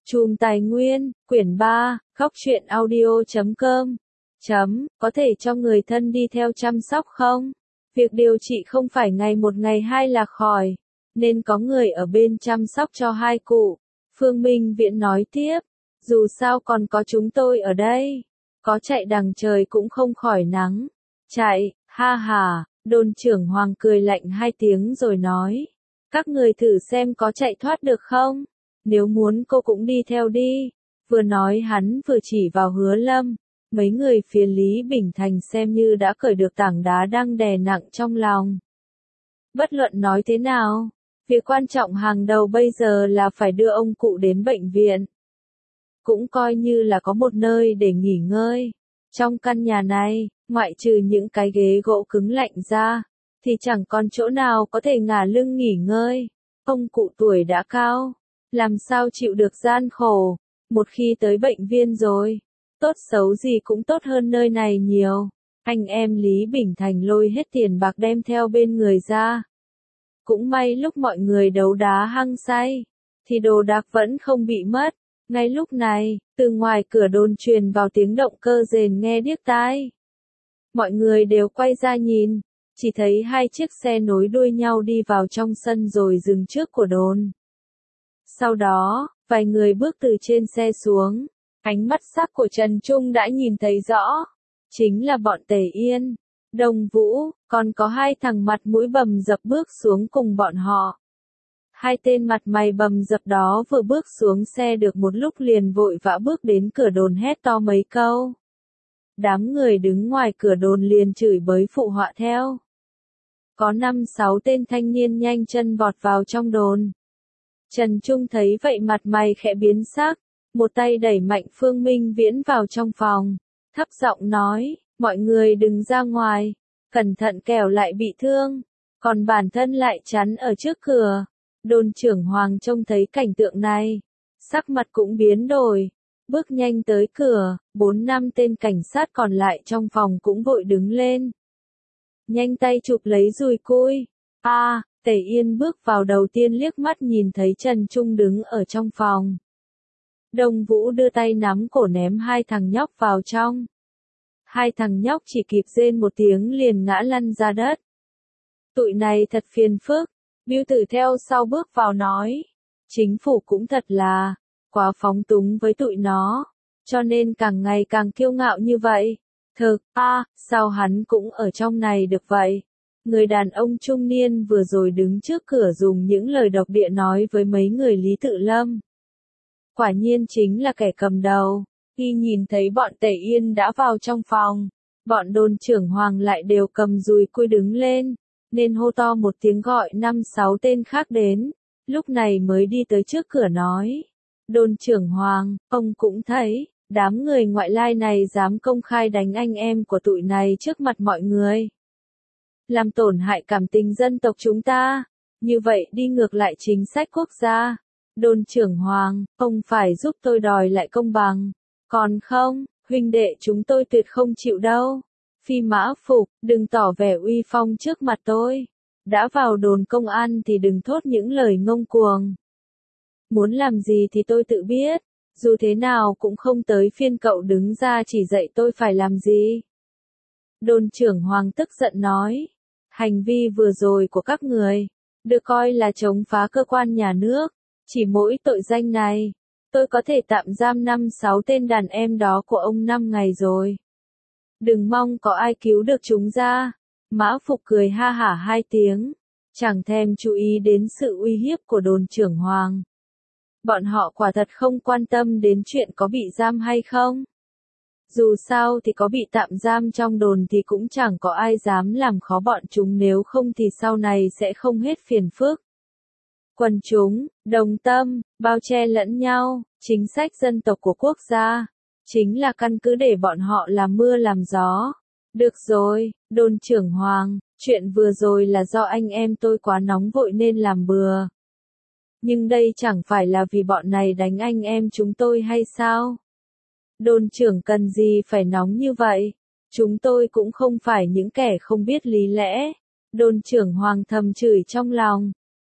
Chùm Tài Nguyên, quyển 3, khóc chuyện audio.com. Có thể cho người thân đi theo chăm sóc không? Việc điều trị không phải ngày một ngày hai là khỏi, nên có người ở bên chăm sóc cho hai cụ. Phương Minh Viễn nói tiếp, dù sao còn có chúng tôi ở đây, có chạy đằng trời cũng không khỏi nắng. Chạy, ha ha, đồn trưởng Hoàng cười lạnh hai tiếng rồi nói, các người thử xem có chạy thoát được không? Nếu muốn cô cũng đi theo đi. Vừa nói hắn vừa chỉ vào Hứa Lâm. Mấy người phía Lý Bình Thành xem như đã cởi được tảng đá đang đè nặng trong lòng. Bất luận nói thế nào, việc quan trọng hàng đầu bây giờ là phải đưa ông cụ đến bệnh viện. Cũng coi như là có một nơi để nghỉ ngơi. Trong căn nhà này, ngoại trừ những cái ghế gỗ cứng lạnh ra, thì chẳng còn chỗ nào có thể ngả lưng nghỉ ngơi. Ông cụ tuổi đã cao, làm sao chịu được gian khổ, một khi tới bệnh viện rồi, tốt xấu gì cũng tốt hơn nơi này nhiều. Anh em Lý Bình Thành lôi hết tiền bạc đem theo bên người ra. Cũng may lúc mọi người đấu đá hăng say, thì đồ đạc vẫn không bị mất. Ngay lúc này, từ ngoài cửa đồn truyền vào tiếng động cơ rền nghe điếc tai. Mọi người đều quay ra nhìn, chỉ thấy hai chiếc xe nối đuôi nhau đi vào trong sân rồi dừng trước của đồn. Sau đó, vài người bước từ trên xe xuống, ánh mắt sắc của Trần Trung đã nhìn thấy rõ. Chính là bọn Tề Yên, Đồng Vũ, còn có hai thằng mặt mũi bầm dập bước xuống cùng bọn họ. Hai tên mặt mày bầm dập đó vừa bước xuống xe được một lúc liền vội vã bước đến cửa đồn hét to mấy câu. Đám người đứng ngoài cửa đồn liền chửi bới phụ họa theo. Có 5-6 tên thanh niên nhanh chân vọt vào trong đồn. Trần Trung thấy vậy mặt mày khẽ biến sắc, một tay đẩy mạnh Phương Minh Viễn vào trong phòng, thấp giọng nói, mọi người đừng ra ngoài, cẩn thận kẻo lại bị thương, còn bản thân lại chắn ở trước cửa. Đồn trưởng Hoàng trông thấy cảnh tượng này, sắc mặt cũng biến đổi, bước nhanh tới cửa, 4-5 tên cảnh sát còn lại trong phòng cũng vội đứng lên. Nhanh tay chụp lấy dùi cui. Tề Yên bước vào đầu tiên liếc mắt nhìn thấy Trần Trung đứng ở trong phòng. Đồng Vũ đưa tay nắm cổ ném hai thằng nhóc vào trong. Hai thằng nhóc chỉ kịp rên một tiếng liền ngã lăn ra đất. Tụi này thật phiền phức. Biêu Tử theo sau bước vào nói. Chính phủ cũng thật là quá phóng túng với tụi nó, cho nên càng ngày càng kiêu ngạo như vậy. Thực, sao hắn cũng ở trong này được vậy? Người đàn ông trung niên vừa rồi đứng trước cửa dùng những lời độc địa nói với mấy người Lý Tự Lâm. Quả nhiên chính là kẻ cầm đầu. Khi nhìn thấy bọn Tề Yên đã vào trong phòng, bọn đồn trưởng Hoàng lại đều cầm dùi cui đứng lên, nên hô to một tiếng gọi 5-6 tên khác đến, lúc này mới đi tới trước cửa nói. Đồn trưởng Hoàng, ông cũng thấy, đám người ngoại lai này dám công khai đánh anh em của tụi này trước mặt mọi người. Làm tổn hại cảm tình dân tộc chúng ta, như vậy đi ngược lại chính sách quốc gia. Đồn trưởng Hoàng, ông phải giúp tôi đòi lại công bằng, còn không, huynh đệ chúng tôi tuyệt không chịu đâu. Phi Mã Phục, đừng tỏ vẻ uy phong trước mặt tôi. Đã vào đồn công an thì đừng thốt những lời ngông cuồng. Muốn làm gì thì tôi tự biết, dù thế nào cũng không tới phiên cậu đứng ra chỉ dạy tôi phải làm gì. Đồn trưởng Hoàng tức giận nói, hành vi vừa rồi của các người, được coi là chống phá cơ quan nhà nước, chỉ mỗi tội danh này, tôi có thể tạm giam 5-6 tên đàn em đó của ông 5 ngày rồi. Đừng mong có ai cứu được chúng ra. Mã Phục cười ha hả hai tiếng, chẳng thèm chú ý đến sự uy hiếp của đồn trưởng Hoàng. Bọn họ quả thật không quan tâm đến chuyện có bị giam hay không. Dù sao thì có bị tạm giam trong đồn thì cũng chẳng có ai dám làm khó bọn chúng, nếu không thì sau này sẽ không hết phiền phức. Quần chúng, đồng tâm, bao che lẫn nhau, chính sách dân tộc của quốc gia, chính là căn cứ để bọn họ làm mưa làm gió. Được rồi, đồn trưởng Hoàng, chuyện vừa rồi là do anh em tôi quá nóng vội nên làm bừa. Nhưng đây chẳng phải là vì bọn này đánh anh em chúng tôi hay sao? Đồn trưởng cần gì phải nóng như vậy? Chúng tôi cũng không phải những kẻ không biết lý lẽ. Đồn trưởng Hoàng thầm chửi trong lòng,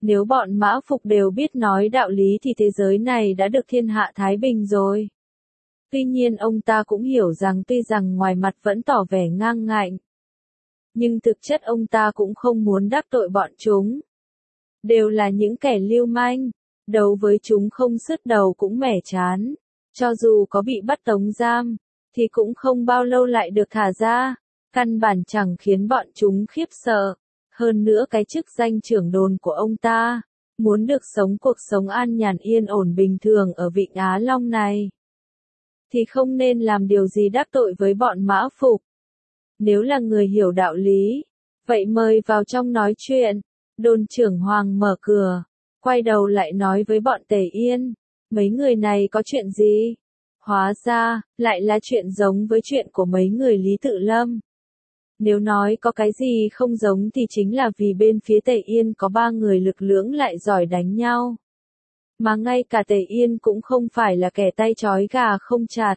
Nếu bọn Mã Phục đều biết nói đạo lý thì thế giới này đã được thiên hạ thái bình rồi. Tuy nhiên ông ta cũng hiểu rằng tuy rằng ngoài mặt vẫn tỏ vẻ ngang ngạnh, nhưng thực chất ông ta cũng không muốn đắc tội bọn chúng. Đều là những kẻ lưu manh, đấu với chúng không sứt đầu cũng mẻ chán. Cho dù có bị bắt tống giam, thì cũng không bao lâu lại được thả ra. Căn bản chẳng khiến bọn chúng khiếp sợ. Hơn nữa cái chức danh trưởng đồn của ông ta, muốn được sống cuộc sống an nhàn yên ổn bình thường ở Vịnh Á Long này, thì không nên làm điều gì đắc tội với bọn Mã Phục. Nếu là người hiểu đạo lý, vậy mời vào trong nói chuyện. Đồn trưởng Hoàng mở cửa, quay đầu lại nói với bọn Tề Yên, mấy người này có chuyện gì? Hóa ra, lại là chuyện giống với chuyện của mấy người Lý Tự Lâm. Nếu nói có cái gì không giống thì chính là vì bên phía Tề Yên có 3 người lực lưỡng lại giỏi đánh nhau. Mà ngay cả Tề Yên cũng không phải là kẻ tay trói gà không chặt.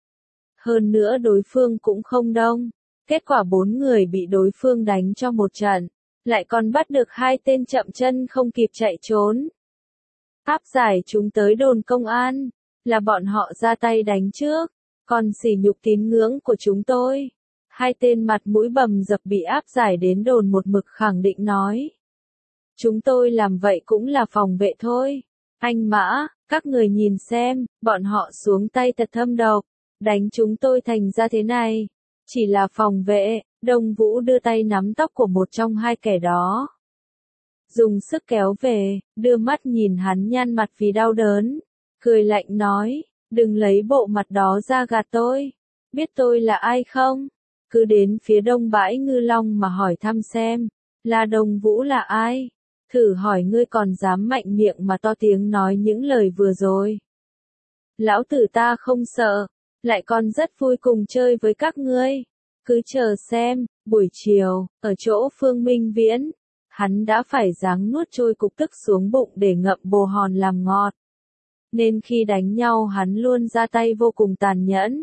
Hơn nữa đối phương cũng không đông. Kết quả 4 người bị đối phương đánh cho một trận, lại còn bắt được 2 tên chậm chân không kịp chạy trốn. Áp giải chúng tới đồn công an, là bọn họ ra tay đánh trước, còn sỉ nhục tín ngưỡng của chúng tôi. 2 tên mặt mũi bầm dập bị áp giải đến đồn một mực khẳng định nói. Chúng tôi làm vậy cũng là phòng vệ thôi. Anh Mã, các người nhìn xem, bọn họ xuống tay thật thâm độc, đánh chúng tôi thành ra thế này. Chỉ là phòng vệ. Đông Vũ đưa tay nắm tóc của một trong 2 kẻ đó. Dùng sức kéo về, đưa mắt nhìn hắn nhăn mặt vì đau đớn. Cười lạnh nói, đừng lấy bộ mặt đó ra gạt tôi. Biết tôi là ai không? Cứ đến phía đông bãi Ngư Long mà hỏi thăm xem, là Đông Vũ là ai? Thử hỏi ngươi còn dám mạnh miệng mà to tiếng nói những lời vừa rồi. Lão tử ta không sợ, lại còn rất vui cùng chơi với các ngươi. Cứ chờ xem, buổi chiều, ở chỗ Phương Minh Viễn, hắn đã phải giáng nuốt trôi cục tức xuống bụng để ngậm bồ hòn làm ngọt. Nên khi đánh nhau hắn luôn ra tay vô cùng tàn nhẫn.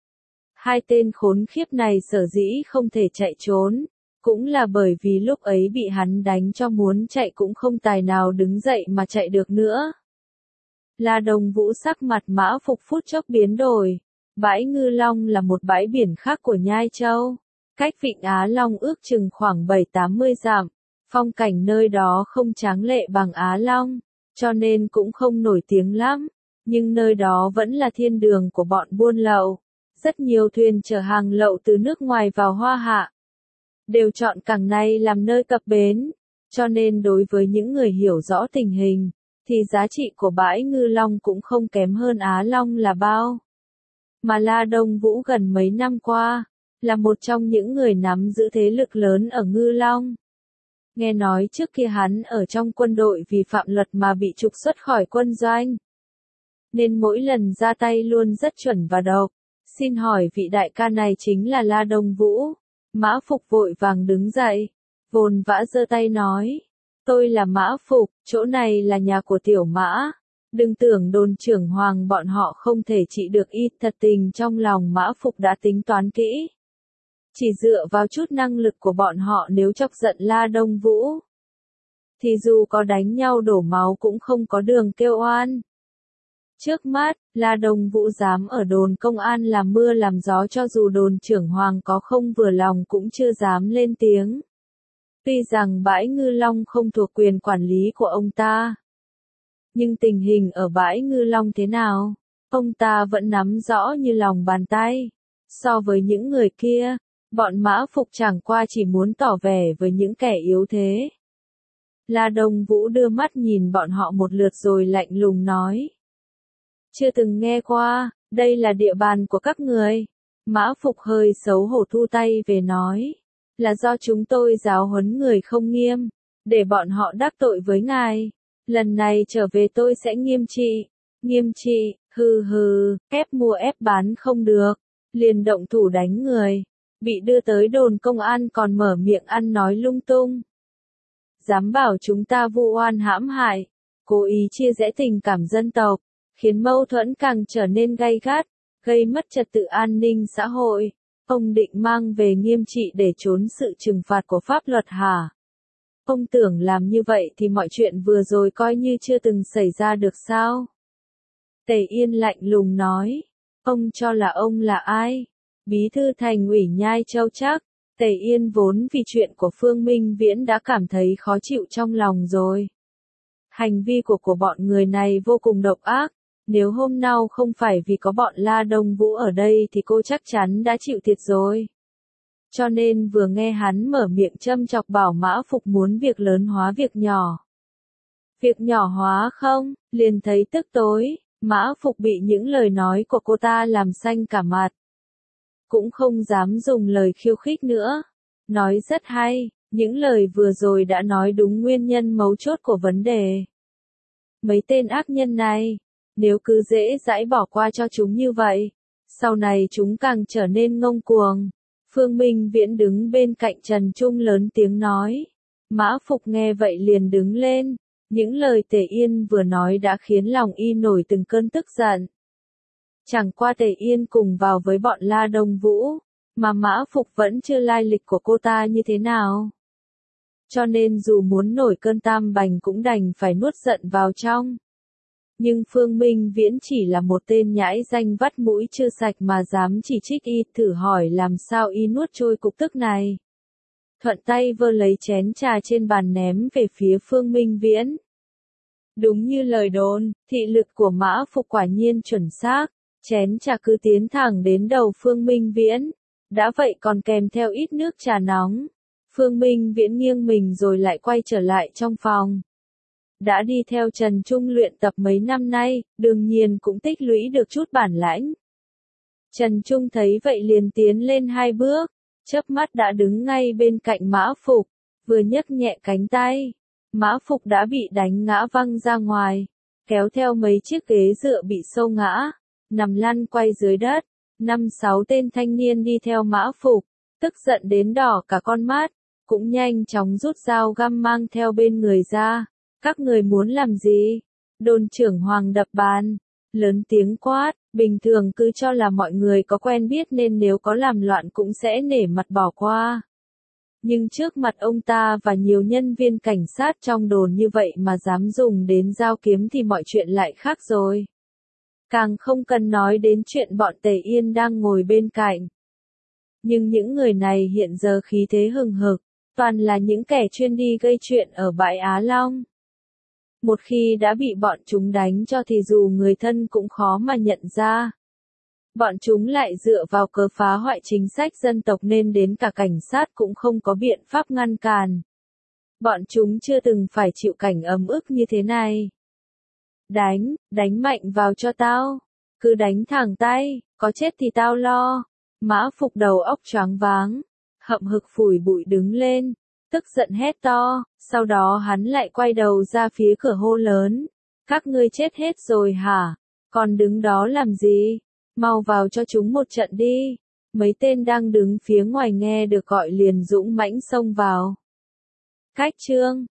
2 tên khốn khiếp này sở dĩ không thể chạy trốn, cũng là bởi vì lúc ấy bị hắn đánh cho muốn chạy cũng không tài nào đứng dậy mà chạy được nữa. La Đông Vũ sắc mặt Mã Phục phút chốc biến đổi. Bãi Ngư Long là một bãi biển khác của Nhai Châu, cách Vịnh Á Long ước chừng khoảng 7-80 dặm. Phong cảnh nơi đó không tráng lệ bằng Á Long, cho nên cũng không nổi tiếng lắm, nhưng nơi đó vẫn là thiên đường của bọn buôn lậu. Rất nhiều thuyền chở hàng lậu từ nước ngoài vào Hoa Hạ, đều chọn cảng này làm nơi cập bến, cho nên đối với những người hiểu rõ tình hình, thì giá trị của bãi Ngư Long cũng không kém hơn Á Long là bao. Mà La Đông Vũ gần mấy năm qua, là một trong những người nắm giữ thế lực lớn ở Ngư Long. Nghe nói trước kia hắn ở trong quân đội vì phạm luật mà bị trục xuất khỏi quân doanh. Nên mỗi lần ra tay luôn rất chuẩn và độc. Xin hỏi vị đại ca này chính là La Đông Vũ. Mã Phục vội vàng đứng dậy, vồn vã giơ tay nói. Tôi là Mã Phục, chỗ này là nhà của Tiểu Mã. Đừng tưởng đồn trưởng Hoàng bọn họ không thể trị được y, thật tình trong lòng Mã Phục đã tính toán kỹ. Chỉ dựa vào chút năng lực của bọn họ nếu chọc giận La Đông Vũ, thì dù có đánh nhau đổ máu cũng không có đường kêu oan. Trước mắt, La Đông Vũ dám ở đồn công an làm mưa làm gió cho dù đồn trưởng Hoàng có không vừa lòng cũng chưa dám lên tiếng. Tuy rằng bãi Ngư Long không thuộc quyền quản lý của ông ta, nhưng tình hình ở bãi Ngư Long thế nào, ông ta vẫn nắm rõ như lòng bàn tay. So với những người kia, bọn Mã Phục chẳng qua chỉ muốn tỏ vẻ với những kẻ yếu thế. La Đông Vũ đưa mắt nhìn bọn họ một lượt rồi lạnh lùng nói. Chưa từng nghe qua, đây là địa bàn của các người. Mã Phục hơi xấu hổ thu tay về nói. Là do chúng tôi giáo huấn người không nghiêm, để bọn họ đắc tội với ngài. Lần này trở về tôi sẽ nghiêm trị. Nghiêm trị, hừ hừ, ép mua ép bán không được. Liền động thủ đánh người. Bị đưa tới đồn công an còn mở miệng ăn nói lung tung. Dám bảo chúng ta vu oan hãm hại, cố ý chia rẽ tình cảm dân tộc, khiến mâu thuẫn càng trở nên gay gắt, gây mất trật tự an ninh xã hội. Ông định mang về nghiêm trị để trốn sự trừng phạt của pháp luật hả? Ông tưởng làm như vậy thì mọi chuyện vừa rồi coi như chưa từng xảy ra được sao? Tề Yên lạnh lùng nói. Ông cho là ông là ai? Bí thư thành ủy Nhai Châu chắc. Tề Yên vốn vì chuyện của Phương Minh Viễn đã cảm thấy khó chịu trong lòng rồi. Hành vi của bọn người này vô cùng độc ác. Nếu hôm nào không phải vì có bọn La Đông Vũ ở đây thì cô chắc chắn đã chịu thiệt rồi. Cho nên vừa nghe hắn mở miệng châm chọc bảo Mã Phục muốn việc lớn hóa việc nhỏ. Việc nhỏ hóa không, liền thấy tức tối, Mã Phục bị những lời nói của cô ta làm xanh cả mặt. Cũng không dám dùng lời khiêu khích nữa. Nói rất hay, những lời vừa rồi đã nói đúng nguyên nhân mấu chốt của vấn đề. Mấy tên ác nhân này, nếu cứ dễ dãi bỏ qua cho chúng như vậy, sau này chúng càng trở nên ngông cuồng. Phương Minh Viễn đứng bên cạnh Trần Trung lớn tiếng nói. Mã Phục nghe vậy liền đứng lên. Những lời Tề Yên vừa nói đã khiến lòng y nổi từng cơn tức giận. Chẳng qua Tề Yên cùng vào với bọn La Đông Vũ, mà Mã Phục vẫn chưa lai lịch của cô ta như thế nào. Cho nên dù muốn nổi cơn tam bành cũng đành phải nuốt giận vào trong. Nhưng Phương Minh Viễn chỉ là một tên nhãi danh vắt mũi chưa sạch mà dám chỉ trích y, thử hỏi làm sao y nuốt trôi cục tức này. Thuận tay vơ lấy chén trà trên bàn ném về phía Phương Minh Viễn. Đúng như lời đồn, thị lực của Mã Phục quả nhiên chuẩn xác, chén trà cứ tiến thẳng đến đầu Phương Minh Viễn. Đã vậy còn kèm theo ít nước trà nóng. Phương Minh Viễn nghiêng mình rồi lại quay trở lại trong phòng. Đã đi theo Trần Trung luyện tập mấy năm nay, đương nhiên cũng tích lũy được chút bản lãnh. Trần Trung thấy vậy liền tiến lên 2 bước, chớp mắt đã đứng ngay bên cạnh Mã Phục, vừa nhấc nhẹ cánh tay. Mã Phục đã bị đánh ngã văng ra ngoài, kéo theo mấy chiếc ghế dựa bị xô ngã, nằm lăn quay dưới đất. 5-6 tên thanh niên đi theo Mã Phục, tức giận đến đỏ cả con mắt, cũng nhanh chóng rút dao găm mang theo bên người ra. Các người muốn làm gì? Đồn trưởng Hoàng đập bàn, lớn tiếng quát, bình thường cứ cho là mọi người có quen biết nên nếu có làm loạn cũng sẽ nể mặt bỏ qua. Nhưng trước mặt ông ta và nhiều nhân viên cảnh sát trong đồn như vậy mà dám dùng đến dao kiếm thì mọi chuyện lại khác rồi. Càng không cần nói đến chuyện bọn Tề Yên đang ngồi bên cạnh. Nhưng những người này hiện giờ khí thế hừng hực, toàn là những kẻ chuyên đi gây chuyện ở bãi Á Long. Một khi đã bị bọn chúng đánh cho thì dù người thân cũng khó mà nhận ra. Bọn chúng lại dựa vào cớ phá hoại chính sách dân tộc nên đến cả cảnh sát cũng không có biện pháp ngăn cản. Bọn chúng chưa từng phải chịu cảnh ấm ức như thế này. Đánh mạnh vào cho tao. Cứ đánh thẳng tay, có chết thì tao lo. Mã Phục đầu óc choáng váng, hậm hực phủi bụi đứng lên, tức giận hét to, sau đó hắn lại quay đầu ra phía cửa hô lớn. Các ngươi chết hết rồi hả? Còn đứng đó làm gì? Mau vào cho chúng một trận đi. Mấy tên đang đứng phía ngoài nghe được gọi liền dũng mãnh xông vào. Cách chương